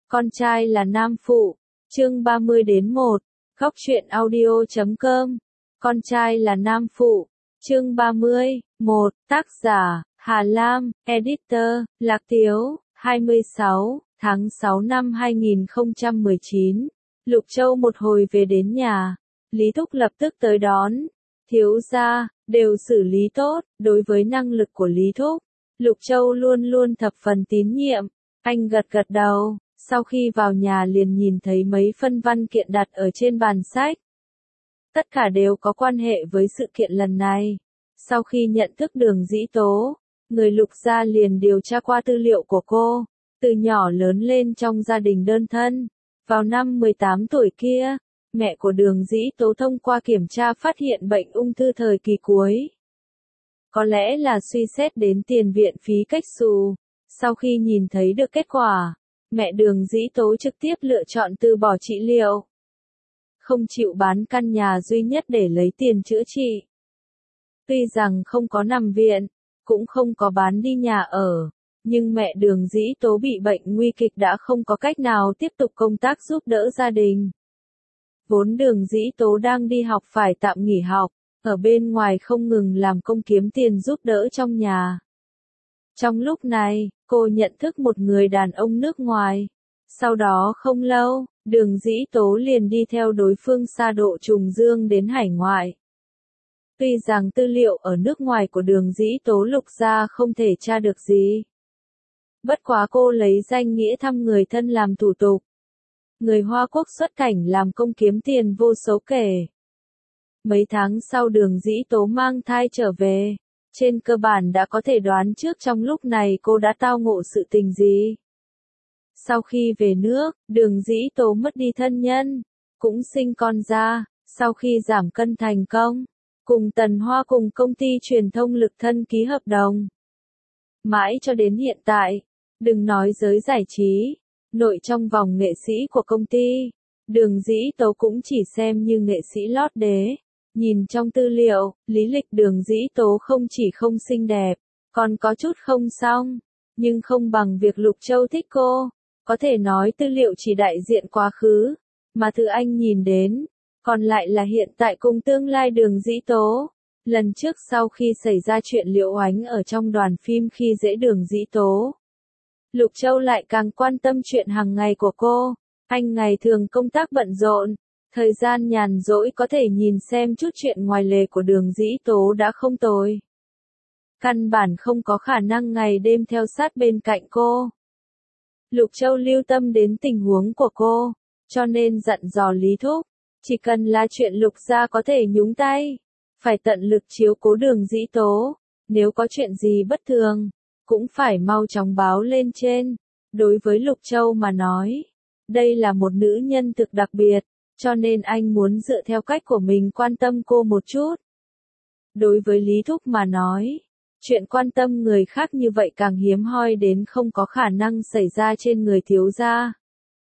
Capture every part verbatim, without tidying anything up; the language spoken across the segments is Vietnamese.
Con trai là nam phụ, chương ba mươi đến một, góc truyện audio chấm com. Con trai là nam phụ, chương ba mươi, một, tác giả, Hà Lam, editor, Lạc Tiếu, hai mươi sáu, tháng sáu năm hai nghìn không trăm mười chín. Lục Châu một hồi về đến nhà, Lý Thúc lập tức tới đón. Thiếu gia, đều xử lý tốt, đối với năng lực của Lý Thúc, Lục Châu luôn luôn thập phần tín nhiệm. Anh gật gật đầu, sau khi vào nhà liền nhìn thấy mấy phân văn kiện đặt ở trên bàn sách. Tất cả đều có quan hệ với sự kiện lần này. Sau khi nhận thức Đường Dĩ Tố, người Lục gia liền điều tra qua tư liệu của cô, từ nhỏ lớn lên trong gia đình đơn thân. Vào năm mười tám tuổi kia, mẹ của Đường Dĩ Tố thông qua kiểm tra phát hiện bệnh ung thư thời kỳ cuối. Có lẽ là suy xét đến tiền viện phí cách xù, sau khi nhìn thấy được kết quả, mẹ Đường Dĩ Tố trực tiếp lựa chọn từ bỏ trị liệu. Không chịu bán căn nhà duy nhất để lấy tiền chữa trị. Tuy rằng không có nằm viện, cũng không có bán đi nhà ở, nhưng mẹ Đường Dĩ Tố bị bệnh nguy kịch đã không có cách nào tiếp tục công tác giúp đỡ gia đình. Vốn Đường Dĩ Tố đang đi học phải tạm nghỉ học, ở bên ngoài không ngừng làm công kiếm tiền giúp đỡ trong nhà. Trong lúc này, cô nhận thức một người đàn ông nước ngoài. Sau đó không lâu, Đường Dĩ Tố liền đi theo đối phương xa độ trùng dương đến hải ngoại. Tuy rằng tư liệu ở nước ngoài của Đường Dĩ Tố Lục gia không thể tra được gì. Bất quá cô lấy danh nghĩa thăm người thân làm thủ tục. Người Hoa Quốc xuất cảnh làm công kiếm tiền vô số kể. Mấy tháng sau Đường Dĩ Tố mang thai trở về, trên cơ bản đã có thể đoán trước trong lúc này cô đã tao ngộ sự tình gì. Sau khi về nước, Đường Dĩ Tố mất đi thân nhân, cũng sinh con ra, sau khi giảm cân thành công, cùng Tần Hoa cùng công ty truyền thông Lực Thân ký hợp đồng. Mãi cho đến hiện tại, đừng nói giới giải trí, nội trong vòng nghệ sĩ của công ty, Đường Dĩ Tố cũng chỉ xem như nghệ sĩ lót đế. Nhìn trong tư liệu, lý lịch Đường Dĩ Tố không chỉ không xinh đẹp, còn có chút không xong, nhưng không bằng việc Lục Châu thích cô. Có thể nói tư liệu chỉ đại diện quá khứ, mà thứ anh nhìn đến, còn lại là hiện tại cùng tương lai Đường Dĩ Tố. Lần trước sau khi xảy ra chuyện Liễu Oánh ở trong đoàn phim khi dễ Đường Dĩ Tố, Lục Châu lại càng quan tâm chuyện hàng ngày của cô. Anh ngày thường công tác bận rộn, thời gian nhàn rỗi có thể nhìn xem chút chuyện ngoài lề của Đường Dĩ Tố đã không tồi. Căn bản không có khả năng ngày đêm theo sát bên cạnh cô. Lục Châu lưu tâm đến tình huống của cô, cho nên dặn dò Lý Thúc, chỉ cần là chuyện Lục gia có thể nhúng tay, phải tận lực chiếu cố Đường Dĩ Tố, nếu có chuyện gì bất thường, cũng phải mau chóng báo lên trên. Đối với Lục Châu mà nói, đây là một nữ nhân thực đặc biệt, cho nên anh muốn dựa theo cách của mình quan tâm cô một chút. Đối với Lý Thúc mà nói, chuyện quan tâm người khác như vậy càng hiếm hoi đến không có khả năng xảy ra trên người thiếu gia.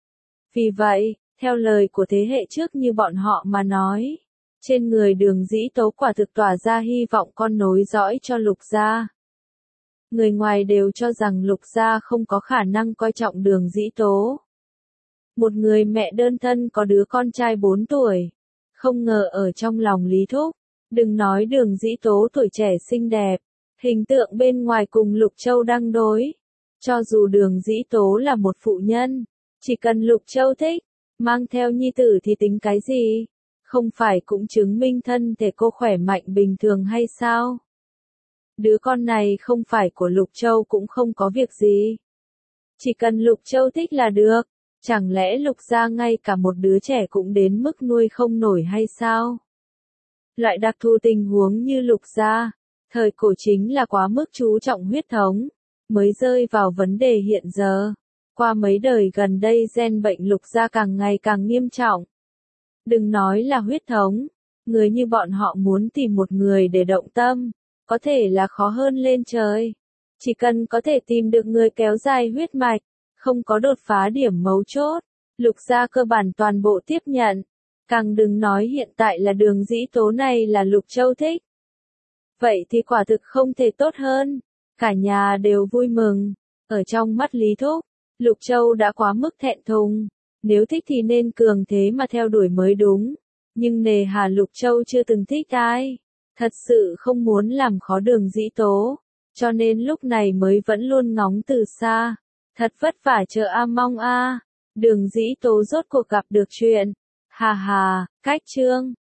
Vì vậy, theo lời của thế hệ trước như bọn họ mà nói, trên người Đường Dĩ Tố quả thực tỏa ra hy vọng con nối dõi cho Lục gia. Người ngoài đều cho rằng Lục gia không có khả năng coi trọng Đường Dĩ Tố. Một người mẹ đơn thân có đứa con trai bốn tuổi, không ngờ ở trong lòng Lý Thúc, đừng nói Đường Dĩ Tố tuổi trẻ xinh đẹp, hình tượng bên ngoài cùng Lục Châu đang đối. Cho dù Đường Dĩ Tố là một phụ nhân, chỉ cần Lục Châu thích, mang theo nhi tử thì tính cái gì, không phải cũng chứng minh thân thể cô khỏe mạnh bình thường hay sao? Đứa con này không phải của Lục Châu cũng không có việc gì. Chỉ cần Lục Châu thích là được. Chẳng lẽ Lục gia ngay cả một đứa trẻ cũng đến mức nuôi không nổi hay sao? Loại đặc thù tình huống như Lục gia, thời cổ chính là quá mức chú trọng huyết thống, mới rơi vào vấn đề hiện giờ. Qua mấy đời gần đây gen bệnh Lục gia càng ngày càng nghiêm trọng. Đừng nói là huyết thống, người như bọn họ muốn tìm một người để động tâm, có thể là khó hơn lên trời. Chỉ cần có thể tìm được người kéo dài huyết mạch, không có đột phá điểm mấu chốt, Lục gia cơ bản toàn bộ tiếp nhận. Càng đừng nói hiện tại là Đường Dĩ Tố này là Lục Châu thích. Vậy thì quả thực không thể tốt hơn. Cả nhà đều vui mừng. Ở trong mắt Lý Thúc, Lục Châu đã quá mức thẹn thùng. Nếu thích thì nên cường thế mà theo đuổi mới đúng. Nhưng nề hà Lục Châu chưa từng thích ai. Thật sự không muốn làm khó Đường Dĩ Tố. Cho nên lúc này mới vẫn luôn ngóng từ xa. Thật vất vả chờ a mong a. Đường Dĩ Tố rốt cuộc gặp được chuyện. Hà hà, cách chương.